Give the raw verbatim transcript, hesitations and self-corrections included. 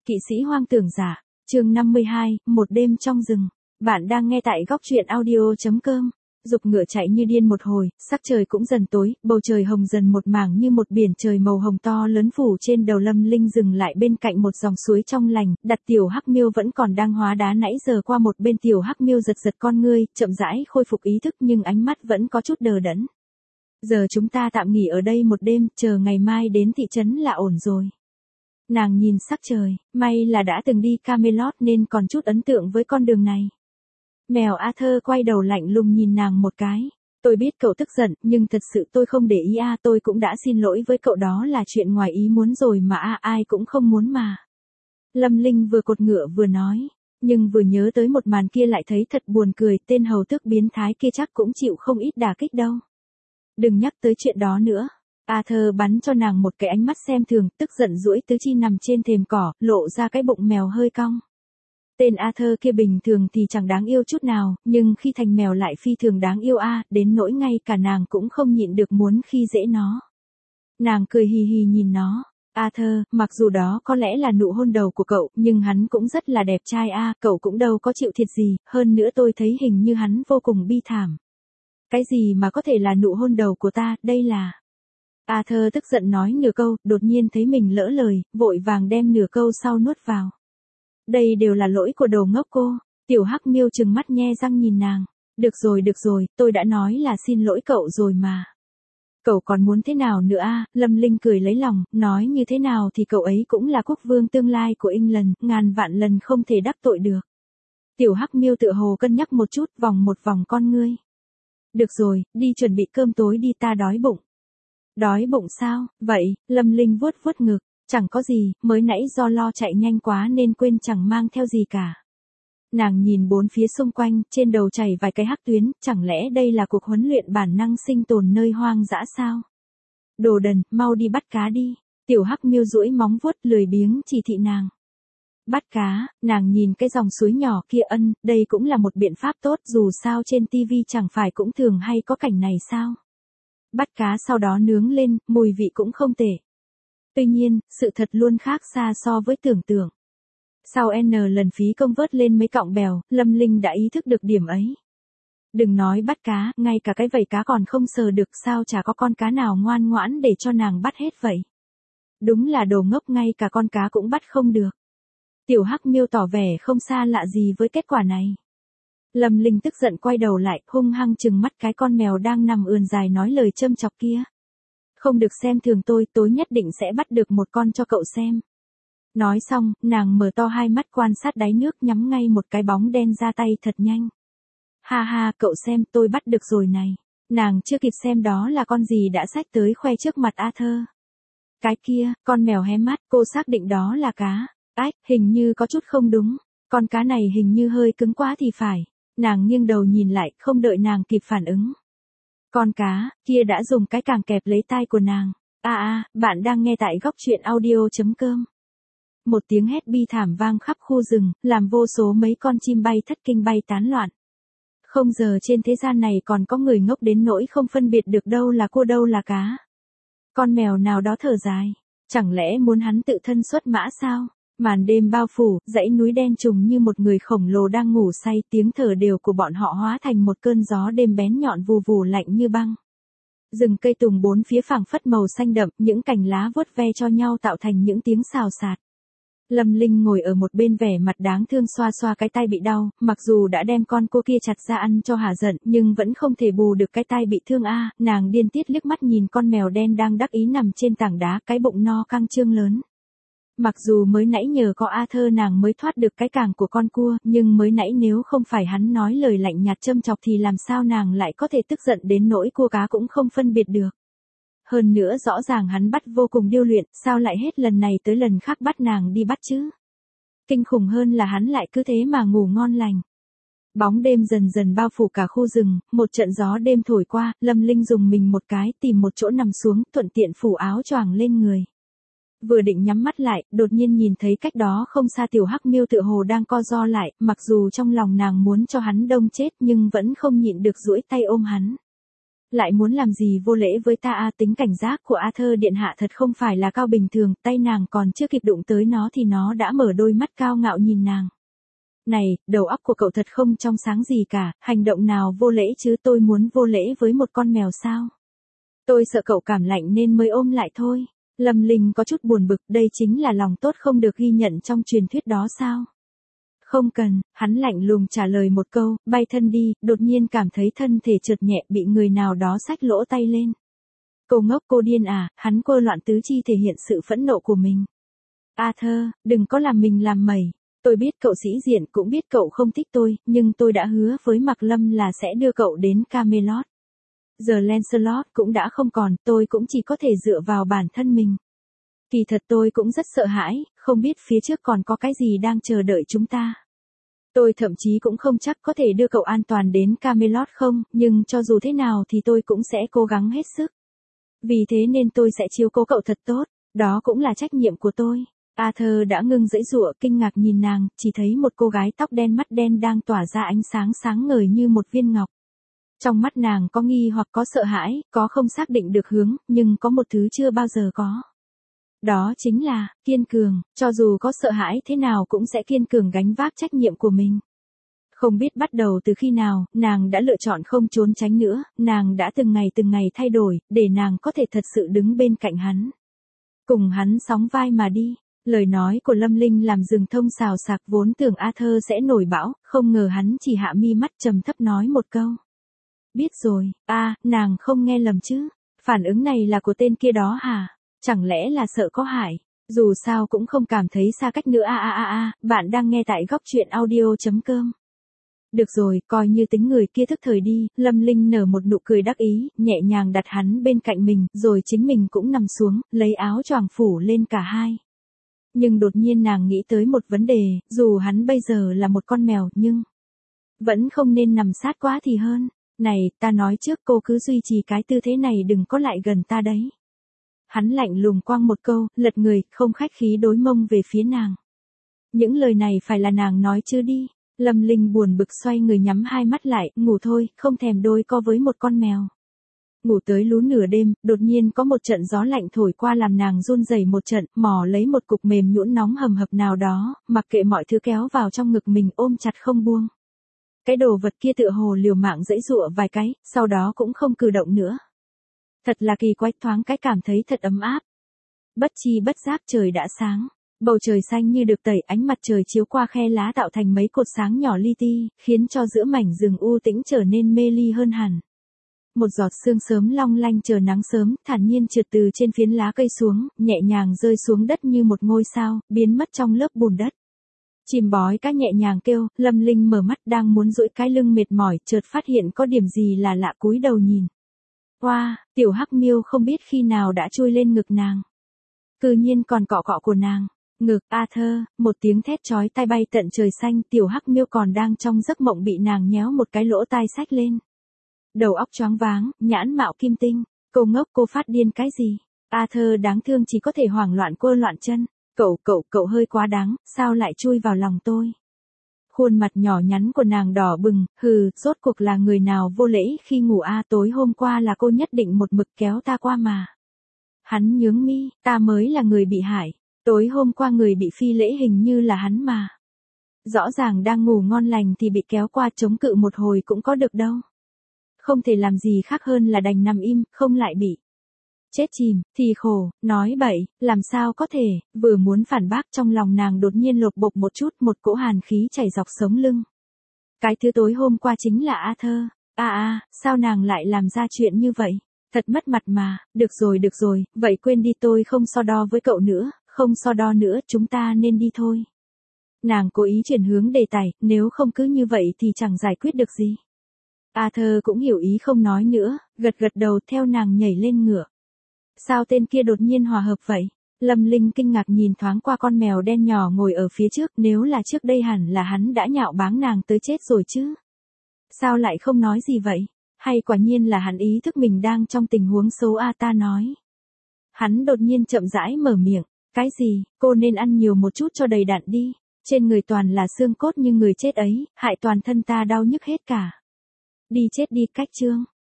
Kỵ sĩ hoang tưởng giả, chương năm mươi hai, một đêm trong rừng. Bạn đang nghe tại góc truyện audio.com. Dục ngựa chạy như điên một hồi, sắc trời cũng dần tối, bầu trời hồng dần một mảng như một biển trời màu hồng to lớn phủ trên đầu. Lâm Linh dừng lại bên cạnh một dòng suối trong lành, đặt tiểu hắc miêu vẫn còn đang hóa đá nãy giờ qua một bên. Tiểu hắc miêu giật giật con ngươi, chậm rãi khôi phục ý thức nhưng ánh mắt vẫn có chút đờ đẫn. Giờ chúng ta tạm nghỉ ở đây một đêm, chờ ngày mai đến thị trấn là ổn rồi. Nàng nhìn sắc trời, may là đã từng đi Camelot nên còn chút ấn tượng với con đường này. Mèo Arthur quay đầu lạnh lùng nhìn nàng một cái. Tôi biết cậu tức giận, nhưng thật sự tôi không để ý a, à, tôi cũng đã xin lỗi với cậu, đó là chuyện ngoài ý muốn rồi mà a, à, ai cũng không muốn mà. Lâm Linh vừa cột ngựa vừa nói, nhưng vừa nhớ tới một màn kia lại thấy thật buồn cười, tên hầu tước biến thái kia chắc cũng chịu không ít đả kích đâu. Đừng nhắc tới chuyện đó nữa. Arthur bắn cho nàng một cái ánh mắt xem thường, tức giận duỗi tứ chi nằm trên thềm cỏ, lộ ra cái bụng mèo hơi cong. Tên Arthur kia bình thường thì chẳng đáng yêu chút nào, nhưng khi thành mèo lại phi thường đáng yêu a, à, đến nỗi ngay cả nàng cũng không nhịn được muốn khi dễ nó. Nàng cười hì hì nhìn nó. Arthur, mặc dù đó có lẽ là nụ hôn đầu của cậu, nhưng hắn cũng rất là đẹp trai a, à, cậu cũng đâu có chịu thiệt gì, hơn nữa tôi thấy hình như hắn vô cùng bi thảm. Cái gì mà có thể là nụ hôn đầu của ta, đây là... Arthur tức giận nói nửa câu, đột nhiên thấy mình lỡ lời, vội vàng đem nửa câu sau nuốt vào. Đây đều là lỗi của đồ ngốc cô. Tiểu hắc miêu trừng mắt nhe răng nhìn nàng. Được rồi được rồi, tôi đã nói là xin lỗi cậu rồi mà. Cậu còn muốn thế nào nữa a? À? Lâm Linh cười lấy lòng, nói như thế nào thì cậu ấy cũng là quốc vương tương lai của England, ngàn vạn lần không thể đắc tội được. Tiểu hắc miêu tựa hồ cân nhắc một chút, vòng một vòng con ngươi. Được rồi, đi chuẩn bị cơm tối đi, ta đói bụng. Đói bụng sao? Vậy, Lâm Linh vuốt vuốt ngực, chẳng có gì, mới nãy do lo chạy nhanh quá nên quên chẳng mang theo gì cả. Nàng nhìn bốn phía xung quanh, trên đầu chảy vài cái hắc tuyến, chẳng lẽ đây là cuộc huấn luyện bản năng sinh tồn nơi hoang dã sao? Đồ đần, mau đi bắt cá đi. Tiểu hắc miêu duỗi móng vuốt lười biếng chỉ thị nàng. Bắt cá, nàng nhìn cái dòng suối nhỏ kia, ân, đây cũng là một biện pháp tốt, dù sao trên tivi chẳng phải cũng thường hay có cảnh này sao? Bắt cá sau đó nướng lên, mùi vị cũng không tệ. Tuy nhiên, sự thật luôn khác xa so với tưởng tượng. Sau N lần phí công vớt lên mấy cọng bèo, Lâm Linh đã ý thức được điểm ấy. Đừng nói bắt cá, ngay cả cái vảy cá còn không sờ được, sao chả có con cá nào ngoan ngoãn để cho nàng bắt hết vậy. Đúng là đồ ngốc, ngay cả con cá cũng bắt không được. Tiểu hắc miêu tỏ vẻ không xa lạ gì với kết quả này. Lâm Linh tức giận quay đầu lại, hung hăng trừng mắt cái con mèo đang nằm ườn dài nói lời châm chọc kia. Không được xem thường tôi, tối nhất định sẽ bắt được một con cho cậu xem. Nói xong, nàng mở to hai mắt quan sát đáy nước, nhắm ngay một cái bóng đen ra tay thật nhanh. Ha ha, cậu xem, tôi bắt được rồi này. Nàng chưa kịp xem đó là con gì đã xách tới khoe trước mặt Arthur. Cái kia, con mèo hé mắt, cô xác định đó là cá. Ách, hình như có chút không đúng. Con cá này hình như hơi cứng quá thì phải. Nàng nghiêng đầu nhìn lại, không đợi nàng kịp phản ứng. Con cá kia đã dùng cái càng kẹp lấy tai của nàng. A à, a, à, bạn đang nghe tại góc truyện audio.com. Một tiếng hét bi thảm vang khắp khu rừng, làm vô số mấy con chim bay thất kinh bay tán loạn. Không giờ trên thế gian này còn có người ngốc đến nỗi không phân biệt được đâu là cua đâu là cá. Con mèo nào đó thở dài. Chẳng lẽ muốn hắn tự thân xuất mã sao? Màn đêm bao phủ, dãy núi đen trùng như một người khổng lồ đang ngủ say, tiếng thở đều của bọn họ hóa thành một cơn gió đêm bén nhọn vù vù lạnh như băng. Rừng cây tùng bốn phía phảng phất màu xanh đậm, những cành lá vuốt ve cho nhau tạo thành những tiếng xào xạc. Lâm Linh ngồi ở một bên vẻ mặt đáng thương xoa xoa cái tai bị đau, mặc dù đã đem con cô kia chặt ra ăn cho hả giận, nhưng vẫn không thể bù được cái tai bị thương a, à, nàng điên tiết liếc mắt nhìn con mèo đen đang đắc ý nằm trên tảng đá, cái bụng no căng trương lớn. Mặc dù mới nãy nhờ có Arthur nàng mới thoát được cái càng của con cua, nhưng mới nãy nếu không phải hắn nói lời lạnh nhạt châm chọc thì làm sao nàng lại có thể tức giận đến nỗi cua cá cũng không phân biệt được. Hơn nữa rõ ràng hắn bắt vô cùng điêu luyện, sao lại hết lần này tới lần khác bắt nàng đi bắt chứ? Kinh khủng hơn là hắn lại cứ thế mà ngủ ngon lành. Bóng đêm dần dần bao phủ cả khu rừng, một trận gió đêm thổi qua, Lâm Linh dùng mình một cái, tìm một chỗ nằm xuống, thuận tiện phủ áo choàng lên người. Vừa định nhắm mắt lại, đột nhiên nhìn thấy cách đó không xa tiểu hắc miêu tựa hồ đang co ro lại, mặc dù trong lòng nàng muốn cho hắn đông chết nhưng vẫn không nhịn được duỗi tay ôm hắn. Lại muốn làm gì vô lễ với ta à, tính cảnh giác của Arthur điện hạ thật không phải là cao bình thường, tay nàng còn chưa kịp đụng tới nó thì nó đã mở đôi mắt cao ngạo nhìn nàng. Này, đầu óc của cậu thật không trong sáng gì cả, hành động nào vô lễ chứ, tôi muốn vô lễ với một con mèo sao? Tôi sợ cậu cảm lạnh nên mới ôm lại thôi. Lâm Linh có chút buồn bực, đây chính là lòng tốt không được ghi nhận trong truyền thuyết đó sao? Không cần, hắn lạnh lùng trả lời một câu, bay thân đi, đột nhiên cảm thấy thân thể trượt nhẹ bị người nào đó xách lỗ tay lên. Cô ngốc cô điên à, hắn quơ loạn tứ chi thể hiện sự phẫn nộ của mình. Arthur, đừng có làm mình làm mẩy. Tôi biết cậu sĩ diện cũng biết cậu không thích tôi, nhưng tôi đã hứa với Mạc Lâm là sẽ đưa cậu đến Camelot. Giờ Lancelot cũng đã không còn, tôi cũng chỉ có thể dựa vào bản thân mình. Kỳ thật tôi cũng rất sợ hãi, không biết phía trước còn có cái gì đang chờ đợi chúng ta. Tôi thậm chí cũng không chắc có thể đưa cậu an toàn đến Camelot không, nhưng cho dù thế nào thì tôi cũng sẽ cố gắng hết sức. Vì thế nên tôi sẽ chiếu cố cậu thật tốt, đó cũng là trách nhiệm của tôi. Arthur đã ngưng giãy giụa, kinh ngạc nhìn nàng, chỉ thấy một cô gái tóc đen mắt đen đang tỏa ra ánh sáng sáng ngời như một viên ngọc. Trong mắt nàng có nghi hoặc có sợ hãi, có không xác định được hướng, nhưng có một thứ chưa bao giờ có. Đó chính là, kiên cường, cho dù có sợ hãi thế nào cũng sẽ kiên cường gánh vác trách nhiệm của mình. Không biết bắt đầu từ khi nào, nàng đã lựa chọn không trốn tránh nữa, nàng đã từng ngày từng ngày thay đổi, để nàng có thể thật sự đứng bên cạnh hắn. Cùng hắn sóng vai mà đi. Lời nói của Lâm Linh làm rừng thông xào xạc, vốn tưởng Arthur sẽ nổi bão, không ngờ hắn chỉ hạ mi mắt trầm thấp nói một câu. Biết rồi, a à, nàng không nghe lầm chứ, phản ứng này là của tên kia đó hả, chẳng lẽ là sợ có hại, dù sao cũng không cảm thấy xa cách nữa a a a a, bạn đang nghe tại góc truyện audio.com. Được rồi, coi như tính người kia thức thời đi, Lâm Linh nở một nụ cười đắc ý, nhẹ nhàng đặt hắn bên cạnh mình, rồi chính mình cũng nằm xuống, lấy áo choàng phủ lên cả hai. Nhưng đột nhiên nàng nghĩ tới một vấn đề, dù hắn bây giờ là một con mèo, nhưng vẫn không nên nằm sát quá thì hơn. Này, ta nói trước cô cứ duy trì cái tư thế này đừng có lại gần ta đấy. Hắn lạnh lùng quăng một câu, lật người, không khách khí đối mông về phía nàng. Những lời này phải là nàng nói chứ đi. Lâm Linh buồn bực xoay người nhắm hai mắt lại, ngủ thôi, không thèm đôi co với một con mèo. Ngủ tới lú nửa đêm, đột nhiên có một trận gió lạnh thổi qua làm nàng run rẩy một trận, mò lấy một cục mềm nhũn nóng hầm hập nào đó, mặc kệ mọi thứ kéo vào trong ngực mình ôm chặt không buông. Cái đồ vật kia tựa hồ liều mạng giãy giụa vài cái, sau đó cũng không cử động nữa. Thật là kỳ quái, thoáng cái cảm thấy thật ấm áp. Bất chi bất giác trời đã sáng. Bầu trời xanh như được tẩy, ánh mặt trời chiếu qua khe lá tạo thành mấy cột sáng nhỏ li ti, khiến cho giữa mảnh rừng u tĩnh trở nên mê ly hơn hẳn. Một giọt sương sớm long lanh chờ nắng sớm, thản nhiên trượt từ trên phiến lá cây xuống, nhẹ nhàng rơi xuống đất như một ngôi sao, biến mất trong lớp bùn đất. Chim bói cá nhẹ nhàng kêu, Lâm Linh mở mắt đang muốn duỗi cái lưng mệt mỏi, chợt phát hiện có điểm gì là lạ, cúi đầu nhìn. Oa, wow, tiểu hắc miêu không biết khi nào đã chui lên ngực nàng. Cư nhiên còn cọ cọ của nàng. Ngực, Arthur, một tiếng thét chói tai bay tận trời xanh, tiểu hắc miêu còn đang trong giấc mộng bị nàng nhéo một cái lỗ tai xách lên. Đầu óc choáng váng, nhãn mạo kim tinh, cô ngốc cô phát điên cái gì? Arthur đáng thương chỉ có thể hoảng loạn quơ loạn chân, cậu cậu cậu hơi quá đáng, sao lại chui vào lòng tôi? Khuôn mặt nhỏ nhắn của nàng đỏ bừng, hừ, rốt cuộc là người nào vô lễ khi ngủ a à, tối hôm qua là cô nhất định một mực kéo ta qua mà. Hắn nhướng mi, ta mới là người bị hại. Tối hôm qua người bị phi lễ hình như là hắn mà. Rõ ràng đang ngủ ngon lành thì bị kéo qua chống cự một hồi cũng có được đâu. Không thể làm gì khác hơn là đành nằm im, không lại bị chết chìm, thì khổ, nói bậy, làm sao có thể, vừa muốn phản bác trong lòng nàng đột nhiên lột bột một chút, một cỗ hàn khí chảy dọc sống lưng. Cái thứ tối hôm qua chính là Arthur, a a, sao nàng lại làm ra chuyện như vậy, thật mất mặt mà, được rồi được rồi, vậy quên đi tôi không so đo với cậu nữa. Không so đo nữa, chúng ta nên đi thôi. Nàng cố ý chuyển hướng đề tài, nếu không cứ như vậy thì chẳng giải quyết được gì. Arthur cũng hiểu ý không nói nữa, gật gật đầu theo nàng nhảy lên ngựa. Sao tên kia đột nhiên hòa hợp vậy? Lâm Linh kinh ngạc nhìn thoáng qua con mèo đen nhỏ ngồi ở phía trước, nếu là trước đây hẳn là hắn đã nhạo báng nàng tới chết rồi chứ. Sao lại không nói gì vậy? Hay quả nhiên là hắn ý thức mình đang trong tình huống xấu a à, ta nói. Hắn đột nhiên chậm rãi mở miệng. Cái gì, cô nên ăn nhiều một chút cho đầy đặn đi, trên người toàn là xương cốt như người chết ấy, hại toàn thân ta đau nhức hết cả. Đi chết đi, cách chương.